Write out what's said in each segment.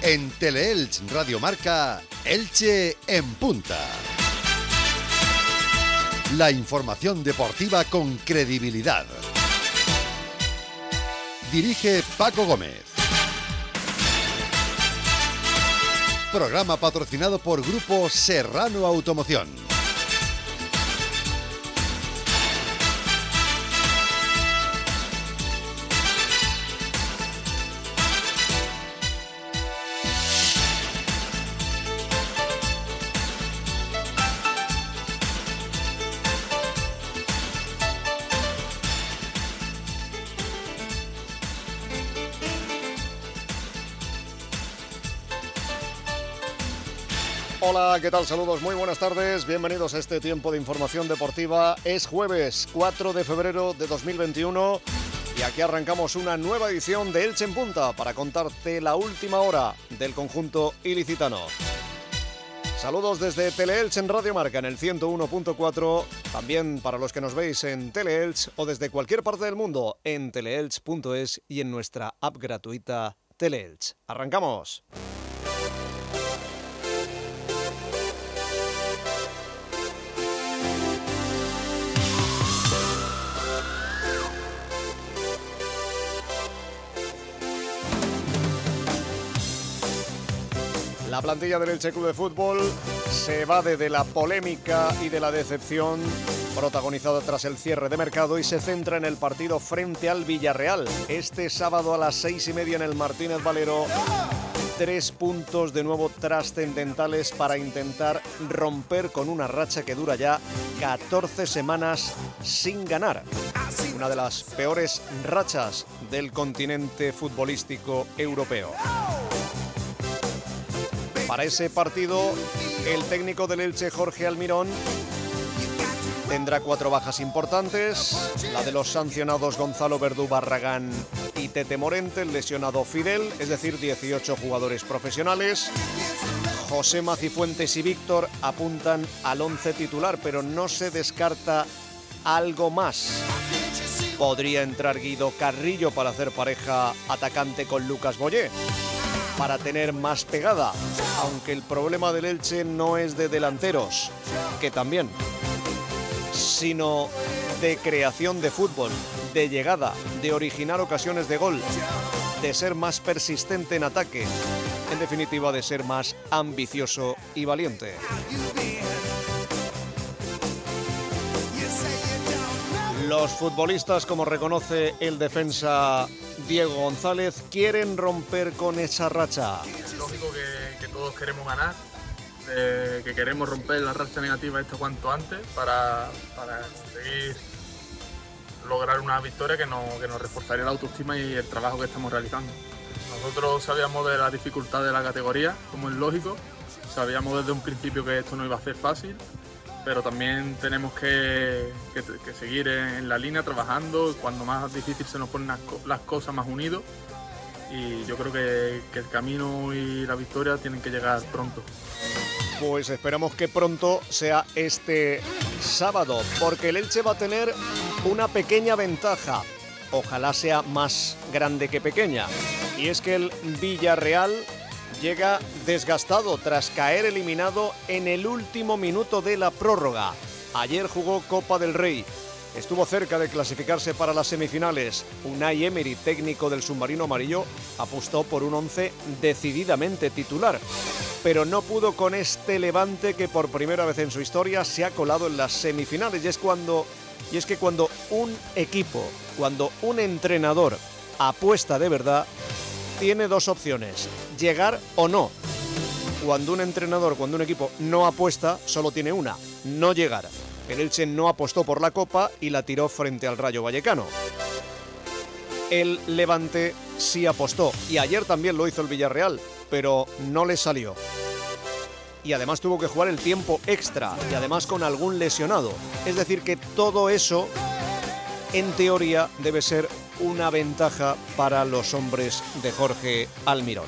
En Teleelch Radio Marca, Elche en punta. La información deportiva con credibilidad. Dirige Paco Gómez. Programa patrocinado por Grupo Serrano Automoción. Hola, ¿qué tal? Saludos, muy buenas tardes, bienvenidos a este tiempo de información deportiva. Es jueves 4 de febrero de 2021 y aquí arrancamos una nueva edición de Elche en Punta para contarte la última hora del conjunto ilicitano. Saludos desde Teleelch en Radio Marca en el 101.4, también para los que nos veis en Teleelch o desde cualquier parte del mundo en teleelch.es y en nuestra app gratuita Teleelch. ¡Arrancamos! La plantilla del Elche Club de Fútbol se evade de la polémica y de la decepción protagonizada tras el cierre de mercado y se centra en el partido frente al Villarreal. Este sábado a las 6:30 en el Martínez Valero. 3 puntos de nuevo trascendentales para intentar romper con una racha que dura ya 14 semanas sin ganar. Una de las peores rachas del continente futbolístico europeo. Para ese partido, el técnico del Elche, Jorge Almirón, tendrá 4 bajas importantes. La de los sancionados Gonzalo Verdú, Barragán y Tete Morente, el lesionado Fidel, es decir, 18 jugadores profesionales. José Macifuentes y Víctor apuntan al 11 titular, pero no se descarta algo más. Podría entrar Guido Carrillo para hacer pareja atacante con Lucas Boyé, para tener más pegada, aunque el problema del Elche no es de delanteros, que también, sino de creación de fútbol, de llegada, de originar ocasiones de gol, de ser más persistente en ataque, en definitiva de ser más ambicioso y valiente. Los futbolistas, como reconoce el defensa Diego González, quieren romper con esa racha. Es lógico que todos queremos ganar, que queremos romper la racha negativa esto cuanto antes para conseguir lograr una victoria que nos reforzaría la autoestima y el trabajo que estamos realizando. Nosotros sabíamos de la dificultad de la categoría, como es lógico, sabíamos desde un principio que esto no iba a ser fácil, pero también tenemos que seguir en la línea trabajando. Cuando más difícil se nos ponen las cosas, más unidos, y yo creo que el camino y la victoria tienen que llegar pronto. Pues esperamos que pronto sea este sábado, porque el Elche va a tener una pequeña ventaja, ojalá sea más grande que pequeña, y es que el Villarreal llega desgastado tras caer eliminado en el último minuto de la prórroga. Ayer jugó Copa del Rey. Estuvo cerca de clasificarse para las semifinales. Unai Emery, técnico del submarino amarillo, apostó por un 11 decididamente titular. Pero no pudo con este Levante que por primera vez en su historia se ha colado en las semifinales. Y es que cuando un equipo, cuando un entrenador apuesta de verdad, tiene 2 opciones: llegar o no. Cuando un entrenador, cuando un equipo no apuesta, solo tiene una: no llegar. El Elche no apostó por la Copa y la tiró frente al Rayo Vallecano. El Levante sí apostó, y ayer también lo hizo el Villarreal, pero no le salió. Y además tuvo que jugar el tiempo extra, y además con algún lesionado. Es decir, que todo eso, en teoría, debe ser una ventaja para los hombres de Jorge Almirón.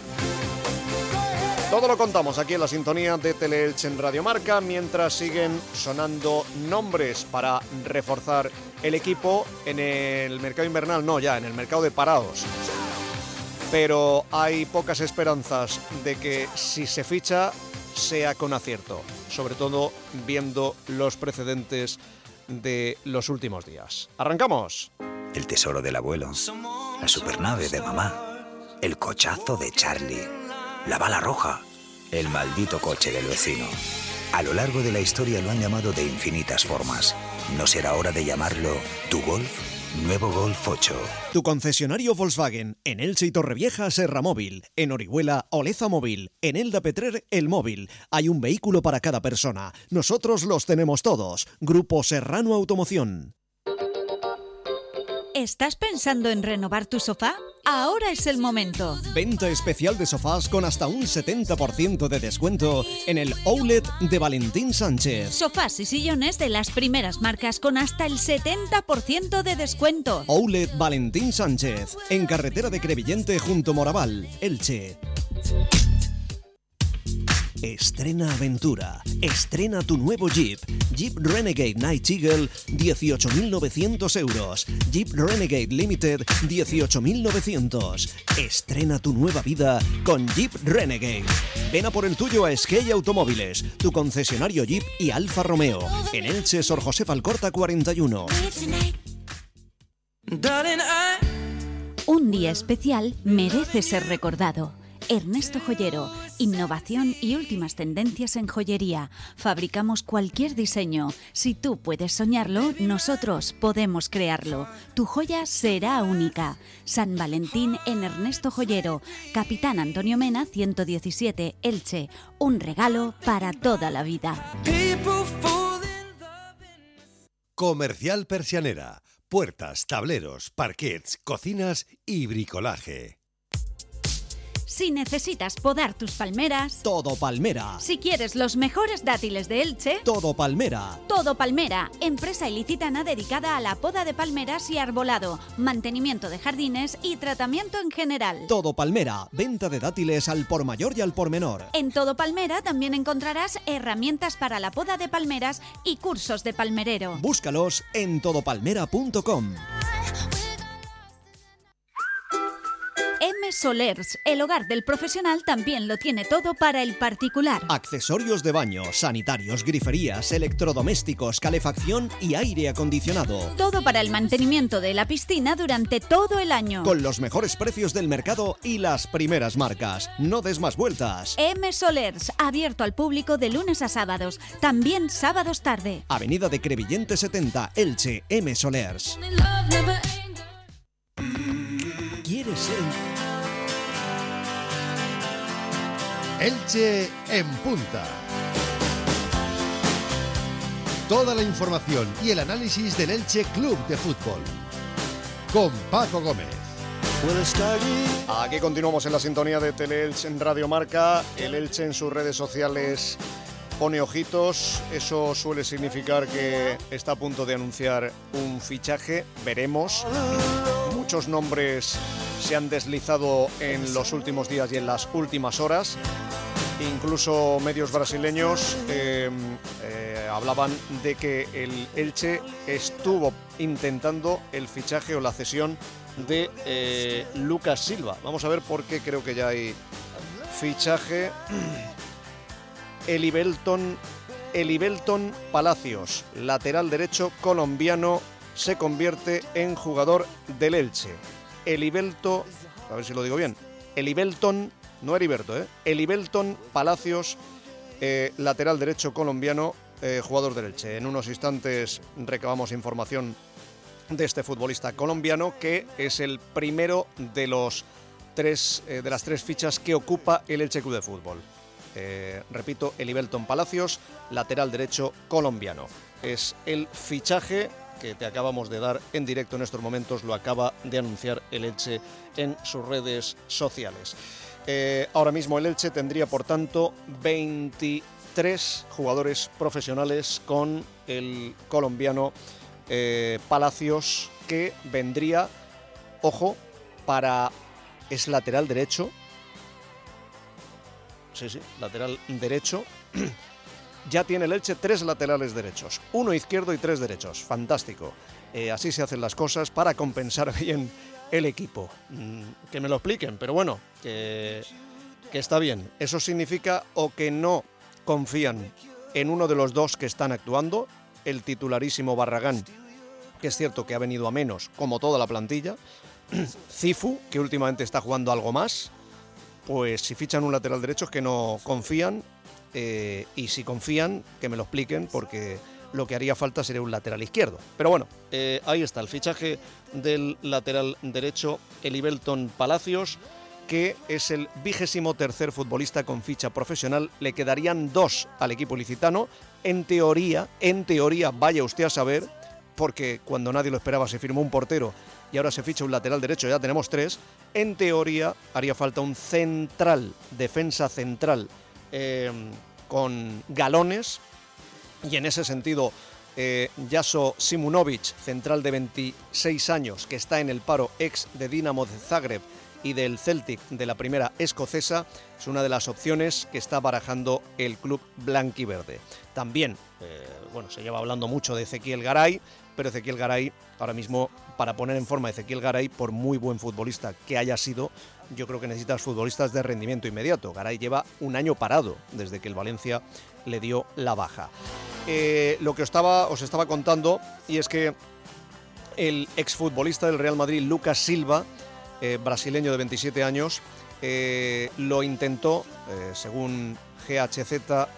Todo lo contamos aquí en la sintonía de Teleelch en Radio Marca, mientras siguen sonando nombres para reforzar el equipo en el mercado invernal, no, ya en el mercado de parados. pero hay pocas esperanzas de que si se ficha sea con acierto, sobre todo viendo los precedentes de los últimos días. ¡Arrancamos! El tesoro del abuelo, la supernave de mamá, el cochazo de Charlie, la bala roja, el maldito coche del vecino. A lo largo de la historia lo han llamado de infinitas formas. ¿No será hora de llamarlo tu Golf? Nuevo Golf 8. Tu concesionario Volkswagen, en Elche y Torrevieja, Serra Móvil, en Orihuela, Oleza Móvil, en Elda Petrer, El Móvil. Hay un vehículo para cada persona. Nosotros los tenemos todos. Grupo Serrano Automoción. ¿Estás pensando en renovar tu sofá? Ahora es el momento. Venta especial de sofás con hasta un 70% de descuento en el Outlet de Valentín Sánchez. Sofás y sillones de las primeras marcas con hasta el 70% de descuento. Outlet Valentín Sánchez, en carretera de Crevillente junto Moraval, Elche. Estrena aventura. Estrena tu nuevo Jeep. Jeep Renegade Night Eagle, 18.900 euros. Jeep Renegade Limited, 18.900. Estrena tu nueva vida con Jeep Renegade. Ven a por el tuyo a Skey Automóviles, tu concesionario Jeep y Alfa Romeo. En Elche, Sor José Alcorta 41. Un día especial merece ser recordado. Ernesto Joyero, innovación y últimas tendencias en joyería. Fabricamos cualquier diseño. Si tú puedes soñarlo, nosotros podemos crearlo. Tu joya será única. San Valentín en Ernesto Joyero. Capitán Antonio Mena, 117, Elche. Un regalo para toda la vida. Comercial Persianera. Puertas, tableros, parquets, cocinas y bricolaje. Si necesitas podar tus palmeras, Todo Palmera. si quieres los mejores dátiles de Elche, Todo Palmera. Todo Palmera, empresa ilicitana dedicada a la poda de palmeras y arbolado, mantenimiento de jardines y tratamiento en general. Todo Palmera. Venta de dátiles al por mayor y al por menor. En Todo Palmera también encontrarás herramientas para la poda de palmeras y cursos de palmerero. Búscalos en todopalmera.com. M Solers, el hogar del profesional, también lo tiene todo para el particular. Accesorios de baño, sanitarios, griferías, electrodomésticos, calefacción y aire acondicionado. Todo para el mantenimiento de la piscina durante todo el año. Con los mejores precios del mercado y las primeras marcas. No des más vueltas. M Solers, abierto al público de lunes a sábados, también sábados tarde. Avenida de Crevillente 70, Elche, M Solers. ¿Quieres ser Elche en punta. Toda la información y el análisis del Elche Club de Fútbol. Con Paco Gómez. Aquí continuamos en la sintonía de Teleelche en Radio Marca. El Elche en sus redes sociales pone ojitos. Eso suele significar que está a punto de anunciar un fichaje. Veremos. Muchos nombres se han deslizado en los últimos días y en las últimas horas. Incluso medios brasileños hablaban de que el Elche estuvo intentando el fichaje o la cesión de Lucas Silva. Vamos a ver por qué creo que ya hay fichaje. Elibelton Palacios, lateral derecho colombiano, se convierte en jugador del Elche. Elibelto, a ver si lo digo bien, Elibelton, no Heriberto, Elibelton Palacios, lateral derecho colombiano, jugador del Elche. En unos instantes recabamos información de este futbolista colombiano, que es el primero de las tres fichas que ocupa el Elche Club de Fútbol. Repito, Elibelton Palacios, lateral derecho colombiano. Es el fichaje que te acabamos de dar en directo en estos momentos, lo acaba de anunciar el Elche en sus redes sociales. Ahora mismo el Elche tendría, por tanto, 23 jugadores profesionales con el colombiano Palacios, que vendría, ojo, es lateral derecho. Sí, lateral derecho. Ya tiene el Elche 3 laterales derechos, 1 izquierdo y 3 derechos. Fantástico. Así se hacen las cosas para compensar bien el equipo. Que me lo expliquen, pero bueno, que está bien. Eso significa o que no confían en uno de los dos que están actuando, el titularísimo Barragán, que es cierto que ha venido a menos, como toda la plantilla, Cifu, que últimamente está jugando algo más, pues si fichan un lateral derecho es que no confían, y si confían, que me lo expliquen, porque lo que haría falta sería un lateral izquierdo. Pero bueno, ahí está el fichaje del lateral derecho, Elibelton Palacios, que es el 23º futbolista con ficha profesional. Le quedarían 2 al equipo ilicitano. En teoría, vaya usted a saber, porque cuando nadie lo esperaba se firmó un portero y ahora se ficha un lateral derecho, ya tenemos 3. En teoría haría falta un central, defensa central, con galones, y en ese sentido Jaso Simunovic, central de 26 años, que está en el paro, ex de Dinamo de Zagreb y del Celtic de la primera escocesa, es una de las opciones que está barajando el club blanquiverde. También, se lleva hablando mucho de Ezequiel Garay, pero Ezequiel Garay, ahora mismo, para poner en forma a Ezequiel Garay, por muy buen futbolista que haya sido, yo creo que necesitas futbolistas de rendimiento inmediato. Garay lleva un año parado desde que el Valencia le dio la baja. Lo que os estaba contando, y es que el exfutbolista del Real Madrid, Lucas Silva, brasileño de 27 años, lo intentó, según GHZ,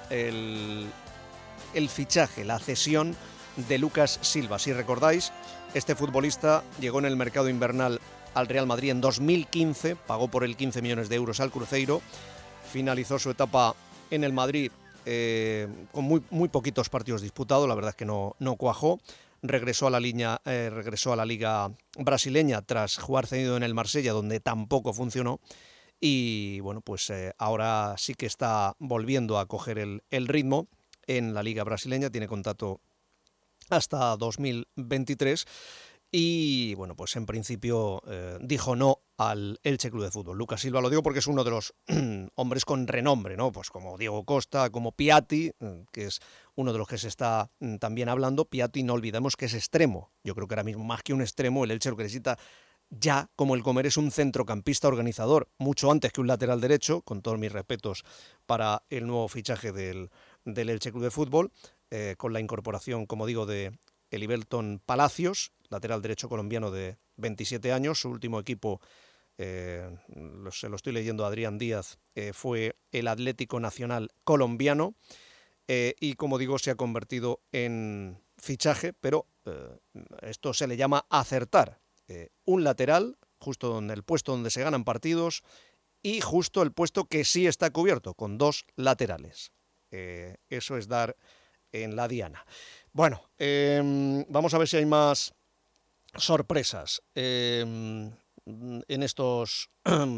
el fichaje, la cesión de Lucas Silva. Si recordáis, este futbolista llegó en el mercado invernal al Real Madrid en 2015, pagó por él 15 millones de euros al Cruzeiro, finalizó su etapa en el Madrid con muy poquitos partidos disputados, la verdad es que no cuajó. Regresó a la liga brasileña tras jugar cedido en el Marsella, donde tampoco funcionó, y bueno, pues ahora sí que está volviendo a coger el ritmo en la liga brasileña, tiene contrato hasta 2023, y bueno, pues en principio dijo no al Elche Club de Fútbol. Lucas Silva, lo digo porque es uno de los hombres con renombre, ¿no? Pues como Diego Costa, como Piatti, que es uno de los que se está también hablando. Piatti, no olvidemos que es extremo. Yo creo que ahora mismo, más que un extremo, el Elche lo que necesita ya, como el Comer, es un centrocampista organizador, mucho antes que un lateral derecho, con todos mis respetos para el nuevo fichaje del Elche Club de Fútbol, con la incorporación, como digo, de Elibelton Palacios, lateral derecho colombiano de 27 años. Su último equipo, se lo estoy leyendo a Adrián Díaz, fue el Atlético Nacional colombiano, y como digo, se ha convertido en fichaje, pero esto se le llama acertar. Un lateral, justo en el puesto donde se ganan partidos, y justo el puesto que sí está cubierto, con 2 laterales. Eso es dar en la diana. Bueno, vamos a ver si hay más sorpresas en estos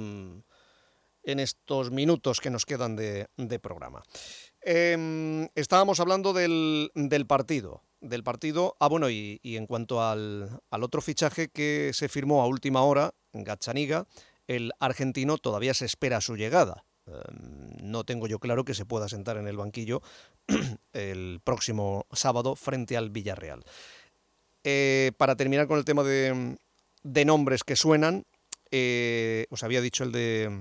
minutos que nos quedan de programa. Estábamos hablando del partido. Y en cuanto al otro fichaje que se firmó a última hora, Gazzaniga, el argentino, todavía se espera su llegada. No tengo yo claro que se pueda sentar en el banquillo el próximo sábado frente al Villarreal. Para terminar con el tema de nombres que suenan, os había dicho el de...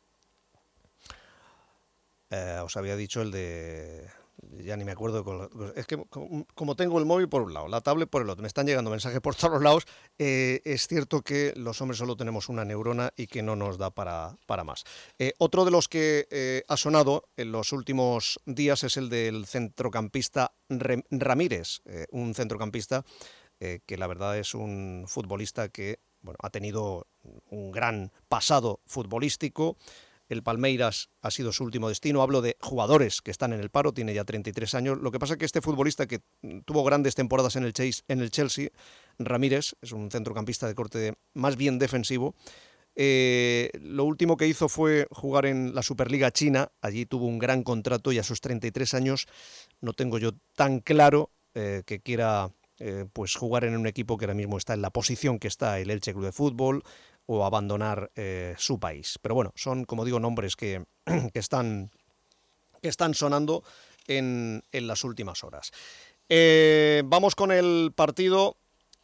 ya ni me acuerdo, es que como tengo el móvil por un lado, la tablet por el otro, me están llegando mensajes por todos los lados. Es cierto que los hombres solo tenemos una neurona y que no nos da para más. Otro de los que ha sonado en los últimos días es el del centrocampista Ramírez, un centrocampista que la verdad es un futbolista que ha tenido un gran pasado futbolístico. El Palmeiras ha sido su último destino. Hablo de jugadores que están en el paro, tiene ya 33 años. Lo que pasa es que este futbolista, que tuvo grandes temporadas en el Chelsea, Ramírez, es un centrocampista de corte más bien defensivo. Lo último que hizo fue jugar en la Superliga China. Allí tuvo un gran contrato y a sus 33 años no tengo yo tan claro que quiera jugar en un equipo que ahora mismo está en la posición que está el Elche Club de Fútbol, o abandonar su país. Pero bueno, son, como digo, nombres que están sonando en las últimas horas. Vamos con el partido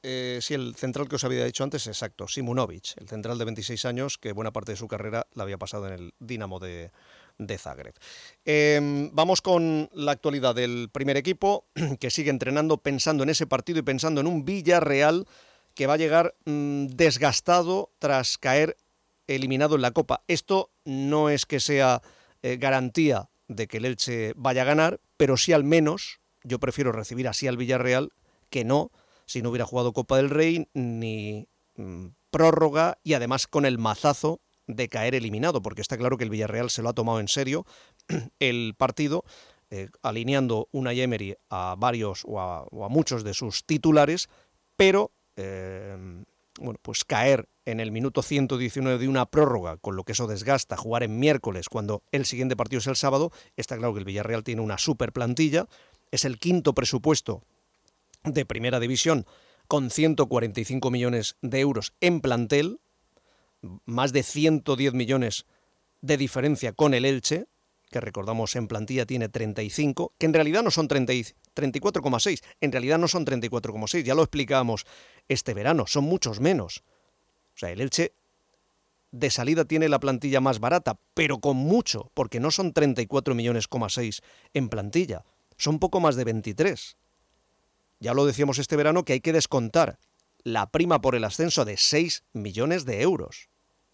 Sí, el central que os había dicho antes, exacto, Simunovic, el central de 26 años que buena parte de su carrera la había pasado en el Dinamo de Zagreb. Vamos con la actualidad del primer equipo, que sigue entrenando pensando en ese partido y pensando en un Villarreal que va a llegar desgastado tras caer eliminado en la Copa. Esto no es que sea garantía de que el Elche vaya a ganar, pero sí al menos yo prefiero recibir así al Villarreal que no si no hubiera jugado Copa del Rey ni prórroga y además con el mazazo de caer eliminado, porque está claro que el Villarreal se lo ha tomado en serio el partido, alineando Unai Emery a varios o a muchos de sus titulares, pero bueno, pues caer en el minuto 119 de una prórroga, con lo que eso desgasta, jugar en miércoles cuando el siguiente partido es el sábado, está claro que el Villarreal tiene una super plantilla, es el quinto presupuesto de primera división con 145 millones de euros en plantel, más de 110 millones de diferencia con el Elche, que recordamos en plantilla tiene 35, que en realidad no son 34,6, en realidad no son 34,6, ya lo explicábamos este verano, son muchos menos. O sea, el Elche de salida tiene la plantilla más barata, pero con mucho, porque no son 34,6 millones en plantilla, son poco más de 23. Ya lo decíamos este verano que hay que descontar la prima por el ascenso de 6 millones de euros.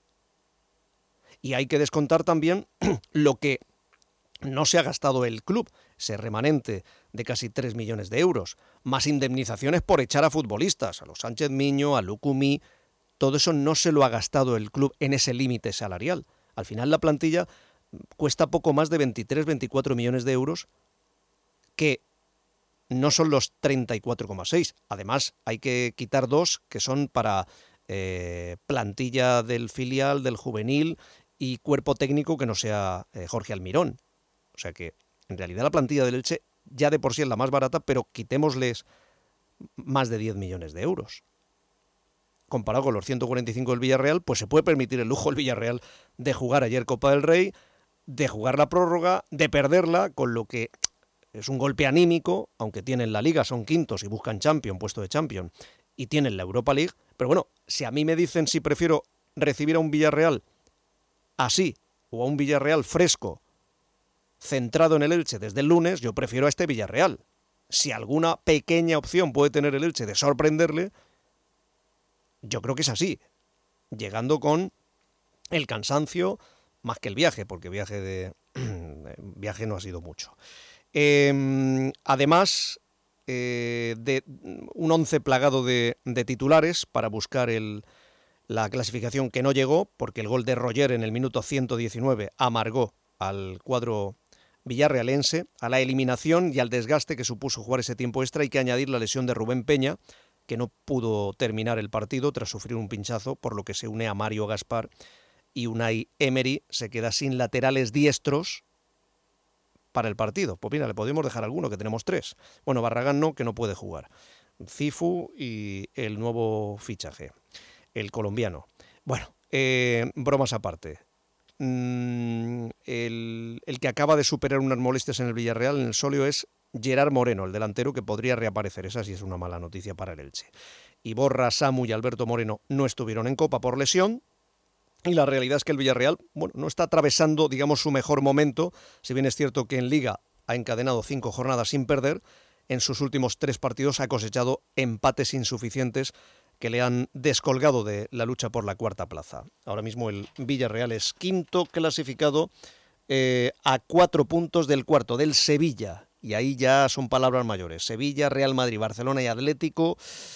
Y hay que descontar también lo que no se ha gastado el club, ese remanente de casi 3 millones de euros, más indemnizaciones por echar a futbolistas, a los Sánchez Miño, a Lucumí, todo eso no se lo ha gastado el club en ese límite salarial. Al final la plantilla cuesta poco más de 23-24 millones de euros, que no son los 34,6. Además, hay que quitar 2 que son para plantilla del filial, del juvenil y cuerpo técnico que no sea Jorge Almirón. O sea que, en realidad, la plantilla del Elche ya de por sí es la más barata, pero quitémosles más de 10 millones de euros. Comparado con los 145 del Villarreal, pues se puede permitir el lujo el Villarreal de jugar ayer Copa del Rey, de jugar la prórroga, de perderla, con lo que es un golpe anímico, aunque tienen la Liga, son quintos y buscan Champions, puesto de Champions, y tienen la Europa League. Pero bueno, si a mí me dicen si prefiero recibir a un Villarreal así, o a un Villarreal fresco, centrado en el Elche desde el lunes, yo prefiero a este Villarreal. Si alguna pequeña opción puede tener el Elche de sorprenderle, yo creo que es así, llegando con el cansancio más que el viaje, porque viaje no ha sido mucho. Además de un 11 plagado de titulares para buscar la clasificación que no llegó, porque el gol de Roger en el minuto 119 amargó al cuadro villarrealense. A la eliminación y al desgaste que supuso jugar ese tiempo extra hay que añadir la lesión de Rubén Peña, que no pudo terminar el partido tras sufrir un pinchazo, por lo que se une a Mario Gaspar, y Unai Emery se queda sin laterales diestros para el partido. Pues mira, le podemos dejar alguno, que tenemos 3. Bueno, Barragán no, que no puede jugar. Cifu y el nuevo fichaje, el colombiano. Bueno, bromas aparte. El que acaba de superar unas molestias en el Villarreal, en el sóleo, es Gerard Moreno, el delantero, que podría reaparecer. Esa sí es una mala noticia para el Elche. Iborra, Samu y Alberto Moreno no estuvieron en Copa por lesión. Y la realidad es que el Villarreal, bueno, no está atravesando, digamos, su mejor momento, si bien es cierto que en Liga ha encadenado 5 jornadas sin perder, en sus últimos 3 partidos ha cosechado empates insuficientes que le han descolgado de la lucha por la cuarta plaza. Ahora mismo el Villarreal es quinto clasificado a 4 puntos del cuarto, del Sevilla, y ahí ya son palabras mayores. Sevilla, Real Madrid, Barcelona y Atlético.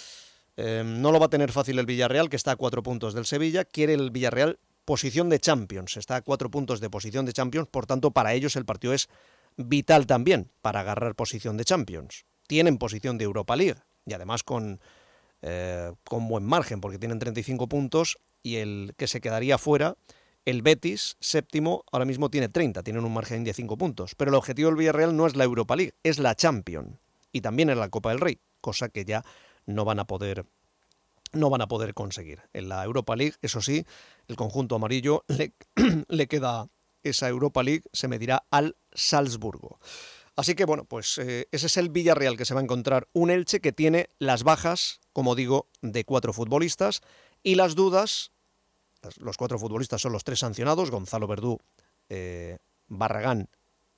No lo va a tener fácil el Villarreal, que está a 4 puntos del Sevilla. Quiere el Villarreal posición de Champions, está a 4 puntos de posición de Champions, por tanto para ellos el partido es vital también para agarrar posición de Champions. Tienen posición de Europa League y además con buen margen, porque tienen 35 puntos, y el que se quedaría fuera, el Betis, séptimo, ahora mismo tiene 30, tienen un margen de 5 puntos, pero el objetivo del Villarreal no es la Europa League, es la Champions, y también es la Copa del Rey, cosa que ya no van a poder conseguir. En la Europa League, eso sí, el conjunto amarillo le queda esa Europa League, se medirá al Salzburgo. Así que bueno, pues ese es el Villarreal que se va a encontrar. Un Elche que tiene las bajas, como digo, de 4 futbolistas y las dudas. Los 4 futbolistas son los 3 sancionados: Gonzalo Verdú, Barragán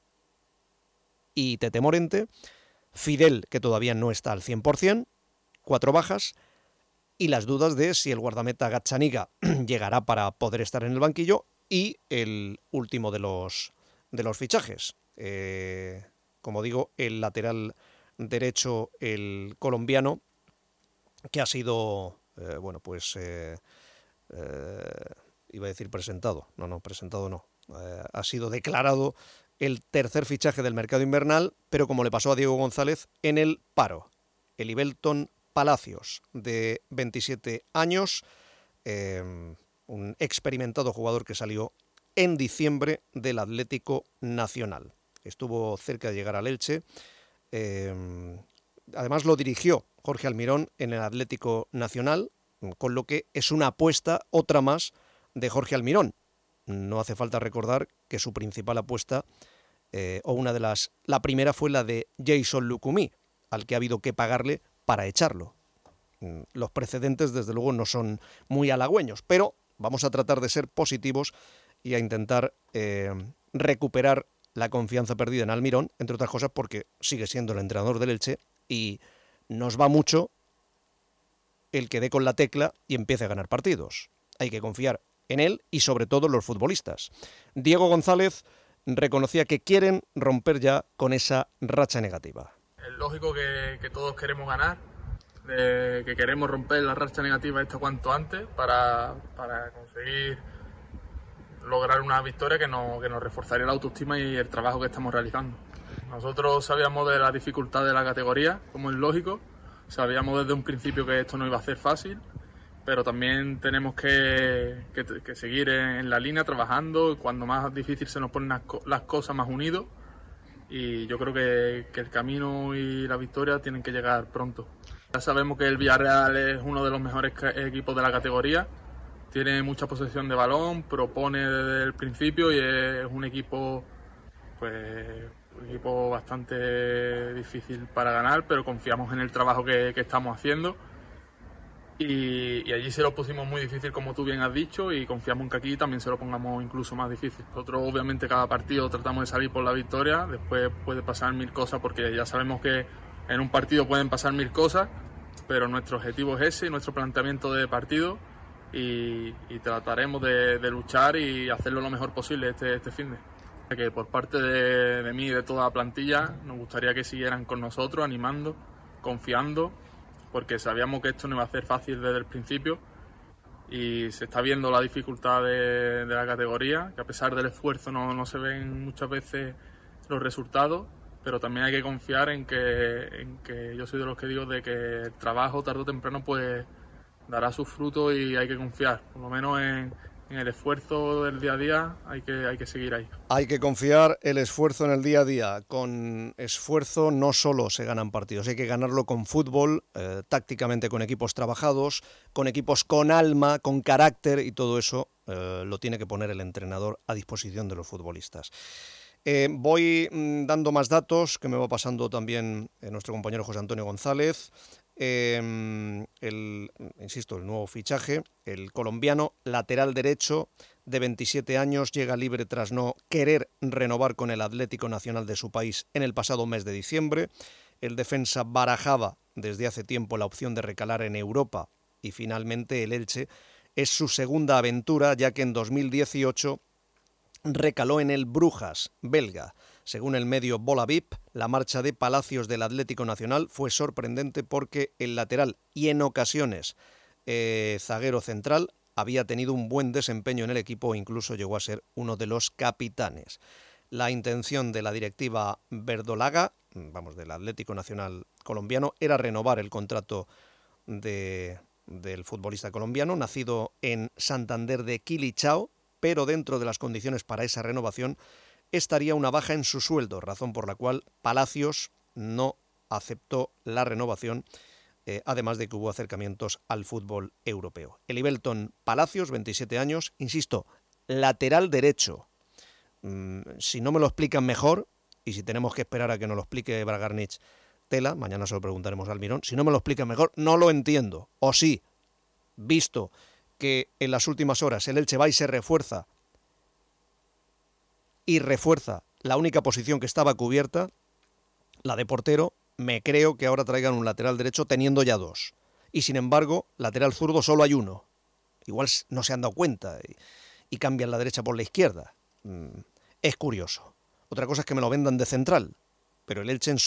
y Tete Morente. Fidel, que todavía no está al 100%, 4 bajas. Y las dudas de si el guardameta Gazzaniga llegará para poder estar en el banquillo. Y el último de los fichajes, como digo, el lateral derecho, el colombiano, que ha sido, iba a decir presentado, ha sido declarado el tercer fichaje del mercado invernal, pero como le pasó a Diego González, en el paro. El Ibelton Palacios, de 27 años, un experimentado jugador que salió en diciembre del Atlético Nacional. Estuvo cerca de llegar al Elche. Además lo dirigió Jorge Almirón en el Atlético Nacional, con lo que es una apuesta, otra más, de Jorge Almirón. No hace falta recordar que su principal apuesta, la primera fue la de Jason Lucumí, al que ha habido que pagarle para echarlo. Los precedentes, desde luego, no son muy halagüeños, pero vamos a tratar de ser positivos y a intentar recuperar la confianza perdida en Almirón, entre otras cosas porque sigue siendo el entrenador del Elche y nos va mucho el que dé con la tecla y empiece a ganar partidos. Hay que confiar en él y sobre todo en los futbolistas. Diego González reconocía que quieren romper ya con esa racha negativa. Es lógico que todos queremos ganar, que queremos romper la racha negativa esta cuanto antes para conseguir lograr una victoria que nos reforzaría la autoestima y el trabajo que estamos realizando. Nosotros sabíamos de la dificultad de la categoría, como es lógico, sabíamos desde un principio que esto no iba a ser fácil, pero también tenemos que seguir en la línea trabajando. Cuando más difícil se nos ponen las cosas, más unidos, y yo creo que el camino y la victoria tienen que llegar pronto. Ya sabemos que el Villarreal es uno de los mejores equipos de la categoría, tiene mucha posesión de balón, propone desde el principio y es un equipo bastante difícil para ganar, pero confiamos en el trabajo que estamos haciendo y allí se lo pusimos muy difícil, como tú bien has dicho, y confiamos en que aquí también se lo pongamos incluso más difícil. Nosotros obviamente cada partido tratamos de salir por la victoria, después puede pasar 1000 cosas porque ya sabemos que en un partido pueden pasar 1000 cosas, pero nuestro objetivo es ese, nuestro planteamiento de partido, y trataremos de luchar y hacerlo lo mejor posible este fin de. Que por parte de mí y de toda la plantilla nos gustaría que siguieran con nosotros, animando, confiando, porque sabíamos que esto no iba a ser fácil desde el principio y se está viendo la dificultad de la categoría, que a pesar del esfuerzo no se ven muchas veces los resultados, pero también hay que confiar en que yo soy de los que digo de que el trabajo tarde o temprano pues dará sus frutos y hay que confiar, por lo menos en el esfuerzo del día a día hay que seguir ahí. Hay que confiar el esfuerzo en el día a día. Con esfuerzo no solo se ganan partidos, hay que ganarlo con fútbol, tácticamente con equipos trabajados, con equipos con alma, con carácter, y todo eso lo tiene que poner el entrenador a disposición de los futbolistas. Voy dando más datos que me va pasando también nuestro compañero José Antonio González. El nuevo fichaje, el colombiano lateral derecho de 27 años, llega libre tras no querer renovar con el Atlético Nacional de su país en el pasado mes de diciembre. El defensa barajaba desde hace tiempo la opción de recalar en Europa y finalmente el Elche es su segunda aventura, ya que en 2018 recaló en el Brujas belga. Según el medio Bola VIP, la marcha de Palacios del Atlético Nacional fue sorprendente porque el lateral y en ocasiones zaguero central había tenido un buen desempeño en el equipo e incluso llegó a ser uno de los capitanes. La intención de la directiva verdolaga, del Atlético Nacional colombiano, era renovar el contrato del futbolista colombiano, nacido en Santander de Quilichao, pero dentro de las condiciones para esa renovación estaría una baja en su sueldo, razón por la cual Palacios no aceptó la renovación, además de que hubo acercamientos al fútbol europeo. El Ibelton Palacios, 27 años, insisto, lateral derecho. Si no me lo explican mejor, y si tenemos que esperar a que nos lo explique Bragarnich, tela, mañana se lo preguntaremos al Mirón. Si no me lo explica mejor, no lo entiendo. O sí, visto que en las últimas horas el Elche va y se refuerza, la única posición que estaba cubierta, la de portero, me creo que ahora traigan un lateral derecho teniendo ya 2. Y sin embargo, lateral zurdo solo hay 1. Igual no se han dado cuenta y cambian la derecha por la izquierda. Es curioso. Otra cosa es que me lo vendan de central, pero el Elche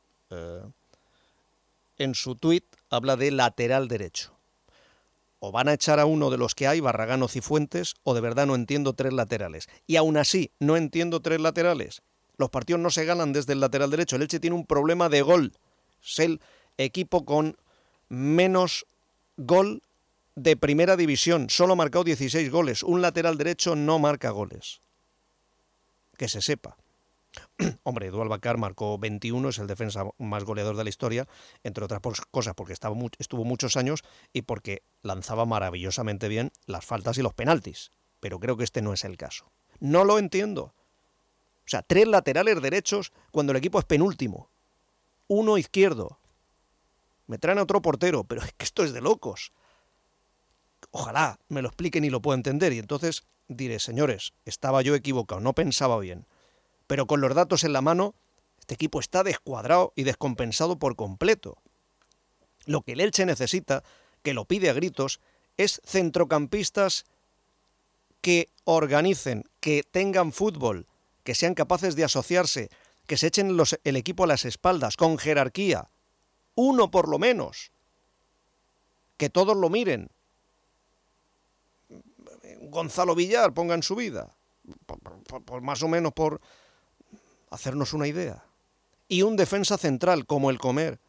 en su tuit habla de lateral derecho. O van a echar a uno de los que hay, Barragán o Cifuentes, o de verdad no entiendo 3 laterales. Y aún así, no entiendo 3 laterales. Los partidos no se ganan desde el lateral derecho. El Elche tiene un problema de gol. Es el equipo con menos gol de primera división. Solo ha marcado 16 goles. Un lateral derecho no marca goles. Que se sepa. Hombre, Edu Albacar marcó 21, es el defensa más goleador de la historia, entre otras cosas porque estuvo muchos años y porque lanzaba maravillosamente bien las faltas y los penaltis. Pero creo que este no es el caso. No lo entiendo. O sea, 3 laterales derechos cuando el equipo es penúltimo. 1 izquierdo. Me traen a otro portero, pero es que esto es de locos. Ojalá me lo expliquen y lo pueda entender. Y entonces diré, señores, estaba yo equivocado, no pensaba bien. Pero con los datos en la mano, este equipo está descuadrado y descompensado por completo. Lo que el Elche necesita, que lo pide a gritos, es centrocampistas que organicen, que tengan fútbol, que sean capaces de asociarse, que se echen el equipo a las espaldas, con jerarquía. 1 por lo menos. Que todos lo miren. Gonzalo Villar ponga en su vida. Por más o menos por hacernos una idea. Y un defensa central como el Comer.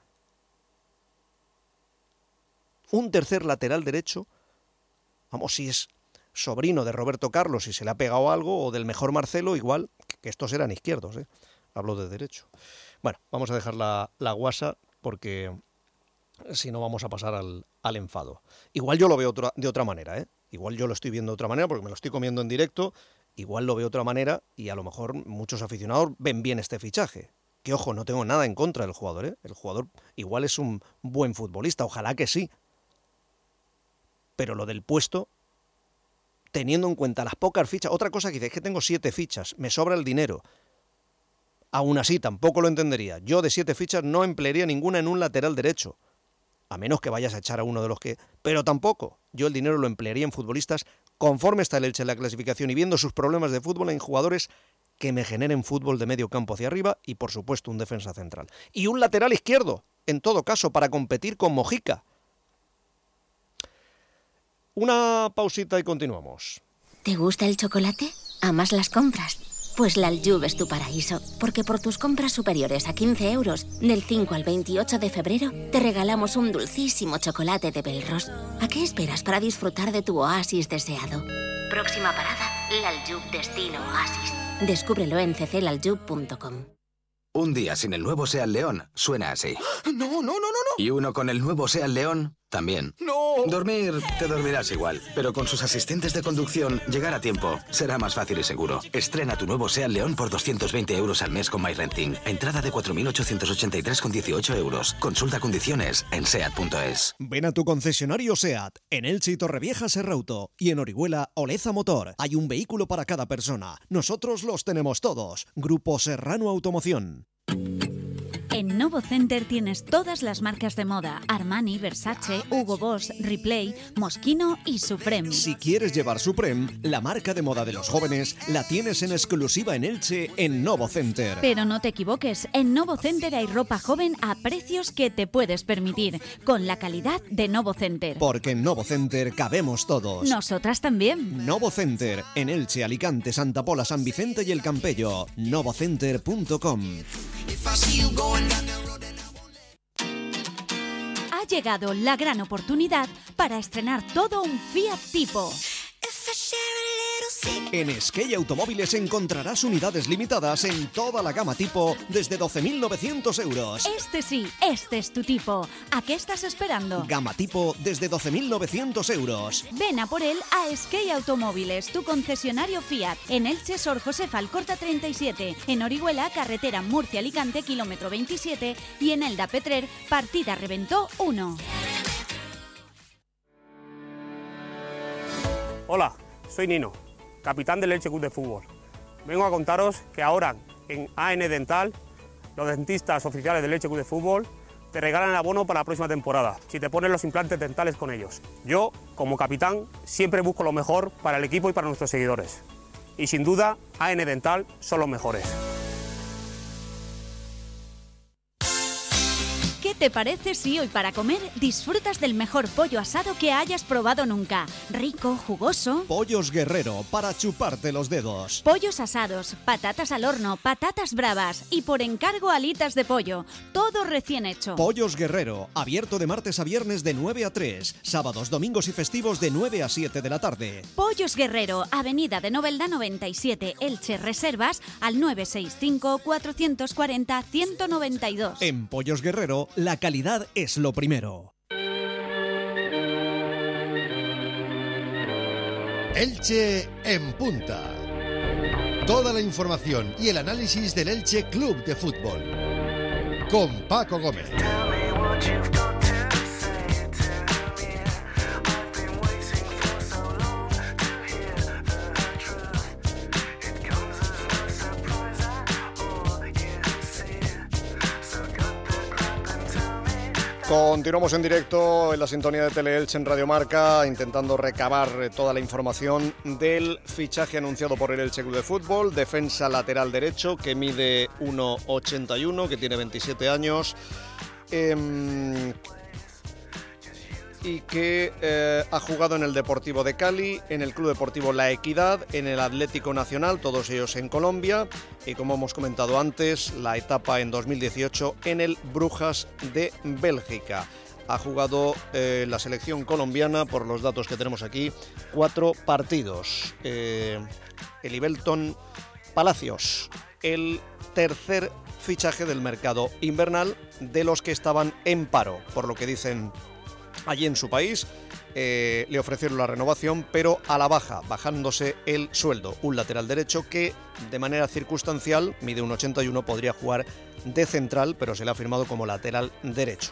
Un tercer lateral derecho. Vamos, si es sobrino de Roberto Carlos y se le ha pegado algo, o del mejor Marcelo, igual que estos eran izquierdos, ¿eh? Hablo de derecho. Bueno, vamos a dejar la guasa porque si no vamos a pasar al enfado. Igual yo lo veo de otra manera, ¿eh? Igual yo lo estoy viendo de otra manera porque me lo estoy comiendo en directo. Igual lo veo de otra manera y a lo mejor muchos aficionados ven bien este fichaje. Que ojo, no tengo nada en contra del jugador, ¿eh? El jugador igual es un buen futbolista, ojalá que sí. Pero lo del puesto, teniendo en cuenta las pocas fichas... Otra cosa que dice, es que tengo 7 fichas, me sobra el dinero. Aún así, tampoco lo entendería. Yo de 7 fichas no emplearía ninguna en un lateral derecho. A menos que vayas a echar a uno de los que... Pero tampoco. Yo el dinero lo emplearía en futbolistas conforme está el Elche en la clasificación y viendo sus problemas de fútbol en jugadores que me generen fútbol de medio campo hacia arriba y, por supuesto, un defensa central. Y un lateral izquierdo, en todo caso, para competir con Mojica. Una pausita y continuamos. ¿Te gusta el chocolate? ¿Amas las compras? Pues la Aljub es tu paraíso, porque por tus compras superiores a 15 euros, del 5 al 28 de febrero, te regalamos un dulcísimo chocolate de Belros. ¿A qué esperas para disfrutar de tu oasis deseado? Próxima parada, la Aljub Destino Oasis. Descúbrelo en cclaljub.com. Un día sin el nuevo Seat León suena así. No. Y uno con el nuevo Seat León también. ¡No! Dormir, te dormirás igual, pero con sus asistentes de conducción, llegar a tiempo será más fácil y seguro. Estrena tu nuevo Seat León por 220 euros al mes con MyRenting. Entrada de 4.883,18 euros. Consulta condiciones en seat.es. Ven a tu concesionario SEAT, en Elche y Torrevieja Serrauto, y en Orihuela Oleza Motor. Hay un vehículo para cada persona. Nosotros los tenemos todos. Grupo Serrano Automoción. En Novo Center tienes todas las marcas de moda: Armani, Versace, Hugo Boss, Replay, Moschino y Supreme. Si quieres llevar Supreme, la marca de moda de los jóvenes, la tienes en exclusiva en Elche en Novo Center. Pero no te equivoques, en Novo Center hay ropa joven a precios que te puedes permitir, con la calidad de Novo Center. Porque en Novo Center cabemos todos. Nosotras también. Novo Center, en Elche, Alicante, Santa Pola, San Vicente y El Campello. novocenter.com. Ha llegado la gran oportunidad para estrenar todo un Fiat Tipo. En Skate Automóviles encontrarás unidades limitadas en toda la gama tipo desde 12.900 euros. Este sí, este es tu tipo. ¿A qué estás esperando? Gama tipo desde 12.900 euros. Ven a por él a Skate Automóviles, tu concesionario Fiat. En Elche, Sor Josefa Alcorta 37. En Orihuela, carretera Murcia-Alicante, kilómetro 27. Y en Elda Petrer, partida Reventó 1. Hola, soy Nino, capitán del Elche Club de Fútbol. Vengo a contaros que ahora en AN Dental, los dentistas oficiales del Elche Club de Fútbol te regalan el abono para la próxima temporada, si te pones los implantes dentales con ellos. Yo, como capitán, siempre busco lo mejor para el equipo y para nuestros seguidores. Y sin duda, AN Dental son los mejores. ¿Qué te parece si hoy para comer disfrutas del mejor pollo asado que hayas probado nunca? Rico, jugoso. Pollos Guerrero, para chuparte los dedos. Pollos asados, patatas al horno, patatas bravas y por encargo alitas de pollo. Todo recién hecho. Pollos Guerrero, abierto de martes a viernes de 9 a 3, sábados, domingos y festivos de 9 a 7 de la tarde. Pollos Guerrero, avenida de Novelda 97, Elche. Reservas al 965 440 192. En Pollos Guerrero, la calidad es lo primero. Elche en punta. Toda la información y el análisis del Elche Club de Fútbol. Con Paco Gómez. Continuamos en directo en la sintonía de Teleelche en Radio Marca, intentando recabar toda la información del fichaje anunciado por el Elche Club de Fútbol, defensa lateral derecho que mide 1,81, que tiene 27 años y que ha jugado en el Deportivo de Cali, en el Club Deportivo La Equidad, en el Atlético Nacional, todos ellos en Colombia, y como hemos comentado antes, la etapa en 2018 en el Brujas de Bélgica. Ha jugado la selección colombiana, por los datos que tenemos aquí, 4 partidos. Elibelton Palacios, el tercer fichaje del mercado invernal de los que estaban en paro, por lo que dicen allí en su país. Le ofrecieron la renovación, pero a la baja, bajándose el sueldo. Un lateral derecho que, de manera circunstancial, mide 1,81, podría jugar de central, pero se le ha firmado como lateral derecho.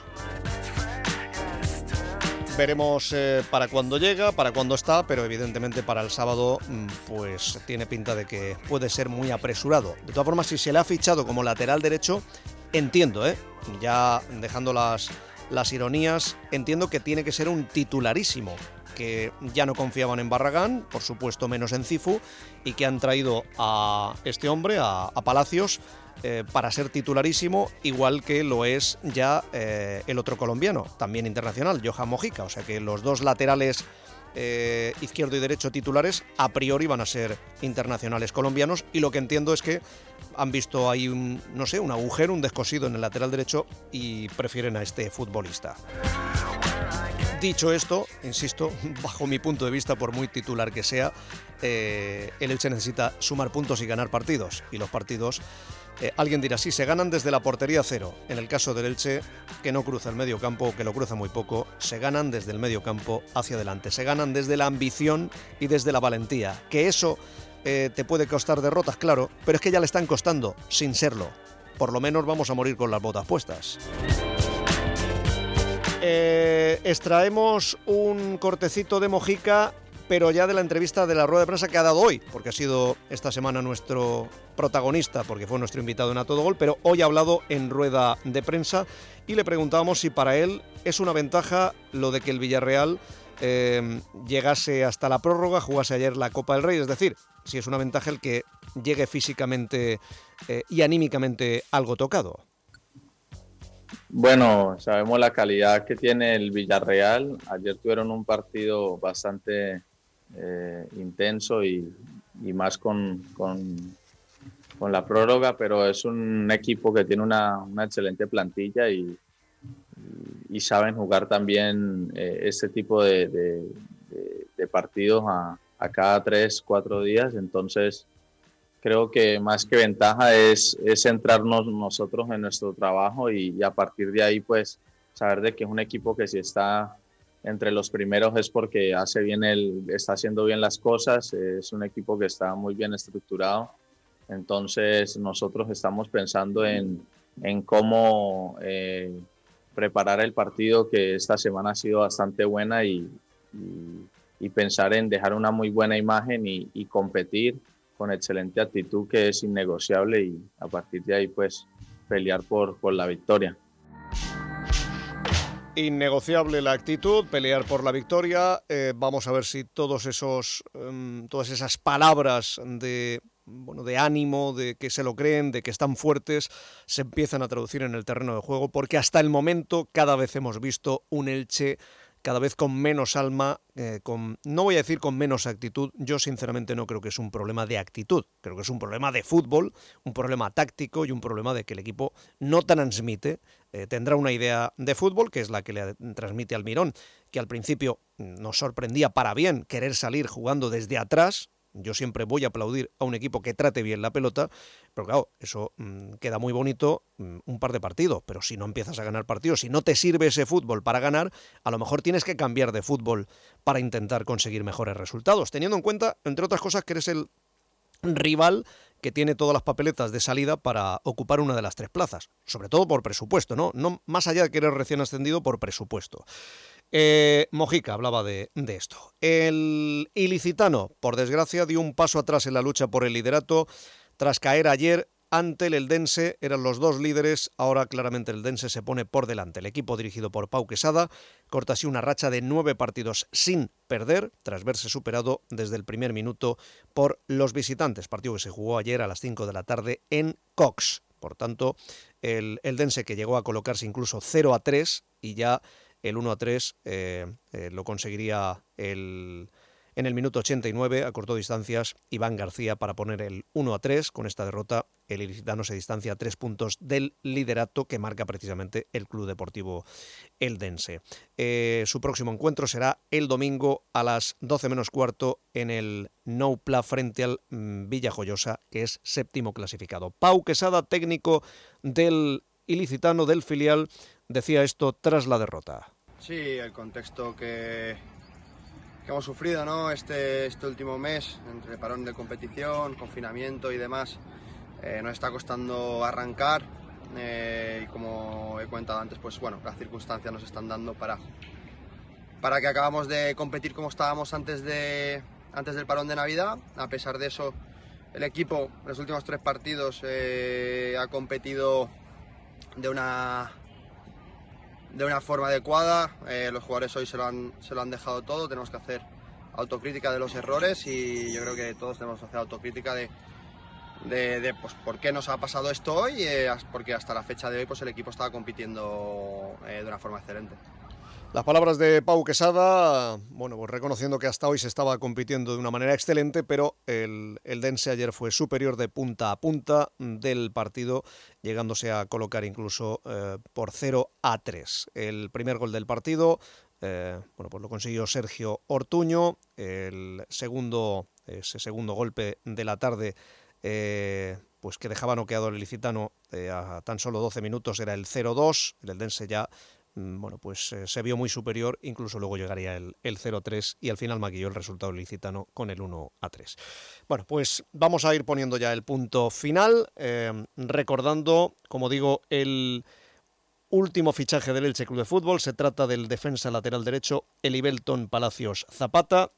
Veremos para cuándo llega, para cuándo está, pero evidentemente para el sábado pues tiene pinta de que puede ser muy apresurado. De todas formas, si se le ha fichado como lateral derecho, entiendo, ya dejando las ironías, entiendo que tiene que ser un titularísimo, que ya no confiaban en Barragán, por supuesto menos en Cifu, y que han traído a este hombre, a Palacios, para ser titularísimo, igual que lo es ya el otro colombiano, también internacional, Johan Mojica. O sea que los dos laterales izquierdo y derecho titulares a priori van a ser internacionales colombianos, y lo que entiendo es que han visto ahí un agujero, un descosido en el lateral derecho y prefieren a este futbolista. Dicho esto, insisto, bajo mi punto de vista, por muy titular que sea, el Elche necesita sumar puntos y ganar partidos, y los partidos, alguien dirá, sí, se ganan desde la portería cero. En el caso del Elche, que no cruza el medio campo, que lo cruza muy poco, se ganan desde el medio campo hacia adelante, se ganan desde la ambición y desde la valentía, que eso te puede costar derrotas, claro, pero es que ya le están costando sin serlo. Por lo menos vamos a morir con las botas puestas. Extraemos un cortecito de Mojica, pero ya de la entrevista de la rueda de prensa que ha dado hoy, porque ha sido esta semana nuestro protagonista, porque fue nuestro invitado en A Todo Gol, pero hoy ha hablado en rueda de prensa y le preguntábamos si para él es una ventaja lo de que el Villarreal llegase hasta la prórroga, jugase ayer la Copa del Rey, es decir, si es una ventaja el que llegue físicamente y anímicamente algo tocado. Bueno, sabemos la calidad que tiene el Villarreal. Ayer tuvieron un partido bastante intenso y más con la prórroga, pero es un equipo que tiene una excelente plantilla y saben jugar también este tipo de partidos a cada 3-4 días. Entonces creo que más que ventaja es centrarnos nosotros en nuestro trabajo y a partir de ahí pues saber de que es un equipo que si está entre los primeros es porque está haciendo bien las cosas, es un equipo que está muy bien estructurado. Entonces nosotros estamos pensando en cómo preparar el partido, que esta semana ha sido bastante buena, y pensar en dejar una muy buena imagen y competir con excelente actitud, que es innegociable, y a partir de ahí pues pelear por la victoria. Innegociable la actitud, pelear por la victoria. Vamos a ver si todas esas palabras de ánimo, de que se lo creen, de que están fuertes, se empiezan a traducir en el terreno de juego, porque hasta el momento cada vez hemos visto un Elche cada vez con menos alma, no voy a decir con menos actitud. Yo sinceramente no creo que es un problema de actitud, creo que es un problema de fútbol, un problema táctico y un problema de que el equipo no transmite. Tendrá una idea de fútbol, que es la que le transmite Almirón, que al principio nos sorprendía para bien querer salir jugando desde atrás. Yo siempre voy a aplaudir a un equipo que trate bien la pelota, pero claro, eso queda muy bonito un par de partidos, pero si no empiezas a ganar partidos, si no te sirve ese fútbol para ganar, a lo mejor tienes que cambiar de fútbol para intentar conseguir mejores resultados, teniendo en cuenta, entre otras cosas, que eres el rival que tiene todas las papeletas de salida para ocupar una de las 3 plazas, sobre todo por presupuesto, no más allá de que eres recién ascendido, por presupuesto. Mojica hablaba de esto. El ilicitano, por desgracia, dio un paso atrás en la lucha por el liderato tras caer ayer ante el Eldense. Eran los 2 líderes, ahora claramente el Eldense se pone por delante. El equipo dirigido por Pau Quesada corta así una racha de 9 partidos sin perder, tras verse superado desde el primer minuto por los visitantes, partido que se jugó ayer a las 5 de la tarde en Cox. Por tanto, el Eldense, que llegó a colocarse incluso 0-3, y ya el 1-3 lo conseguiría en el minuto 89, acortó distancias Iván García para poner el 1-3. Con esta derrota, el ilicitano se distancia a 3 puntos del liderato que marca precisamente el Club Deportivo Eldense. Su próximo encuentro será el domingo a las 12 menos cuarto en el Nou Pla frente al Villajoyosa, que es 7º clasificado. Pau Quesada, técnico del ilicitano, del filial, decía esto tras la derrota. Sí, el contexto que hemos sufrido, ¿no? Este último mes, entre parón de competición, confinamiento y demás, nos está costando arrancar, y como he comentado antes, pues bueno, las circunstancias nos están dando para que acabamos de competir como estábamos antes del parón de Navidad. A pesar de eso, el equipo en los últimos 3 partidos ha competido de una forma adecuada. Los jugadores hoy se lo han dejado todo. Tenemos que hacer autocrítica de los errores, y yo creo que todos tenemos que hacer autocrítica de pues, por qué nos ha pasado esto hoy, porque hasta la fecha de hoy pues el equipo estaba compitiendo de una forma excelente. Las palabras de Pau Quesada, bueno, pues reconociendo que hasta hoy se estaba compitiendo de una manera excelente, pero el Eldense ayer fue superior de punta a punta del partido, llegándose a colocar incluso por 0-3. El primer gol del partido, pues lo consiguió Sergio Ortuño. Ese segundo golpe de la tarde, pues que dejaba noqueado el ilicitano a tan solo 12 minutos, era el 0-2. El Eldense ya se vio muy superior, incluso luego llegaría el 0-3 y al final maquilló el resultado ilicitano con el 1-3. Bueno, pues vamos a ir poniendo ya el punto final, recordando, como digo, el último fichaje del Elche Club de Fútbol. Se trata del defensa lateral derecho Elibelton Palacios Zapata,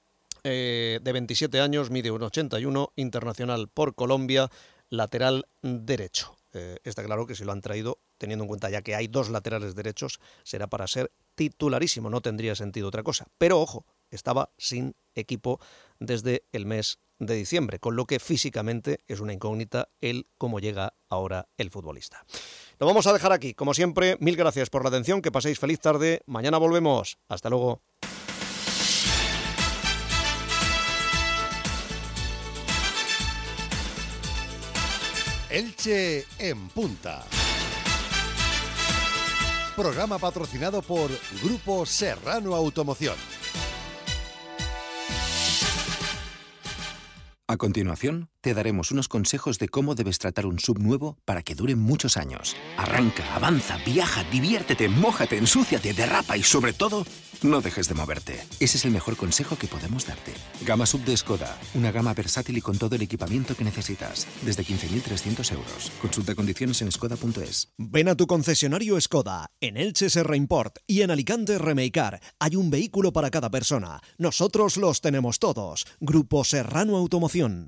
de 27 años, mide 1,81, internacional por Colombia, lateral derecho. Está claro que si lo han traído, teniendo en cuenta ya que hay 2 laterales derechos, será para ser titularísimo, no tendría sentido otra cosa. Pero ojo, estaba sin equipo desde el mes de diciembre, con lo que físicamente es una incógnita el cómo llega ahora el futbolista. Lo vamos a dejar aquí, como siempre, 1000 gracias por la atención, que paséis feliz tarde, mañana volvemos, hasta luego. Elche en Punta. Programa patrocinado por Grupo Serrano Automoción. A continuación, te daremos unos consejos de cómo debes tratar un SUV nuevo para que dure muchos años. Arranca, avanza, viaja, diviértete, mójate, ensúciate, derrapa y, sobre todo, no dejes de moverte. Ese es el mejor consejo que podemos darte. Gama SUV de Skoda. Una gama versátil y con todo el equipamiento que necesitas. Desde 15.300 euros. Consulta condiciones en skoda.es. Ven a tu concesionario Skoda. En Elche Serra Import y en Alicante Remeicar. Hay un vehículo para cada persona. Nosotros los tenemos todos. Grupo Serrano Automoción.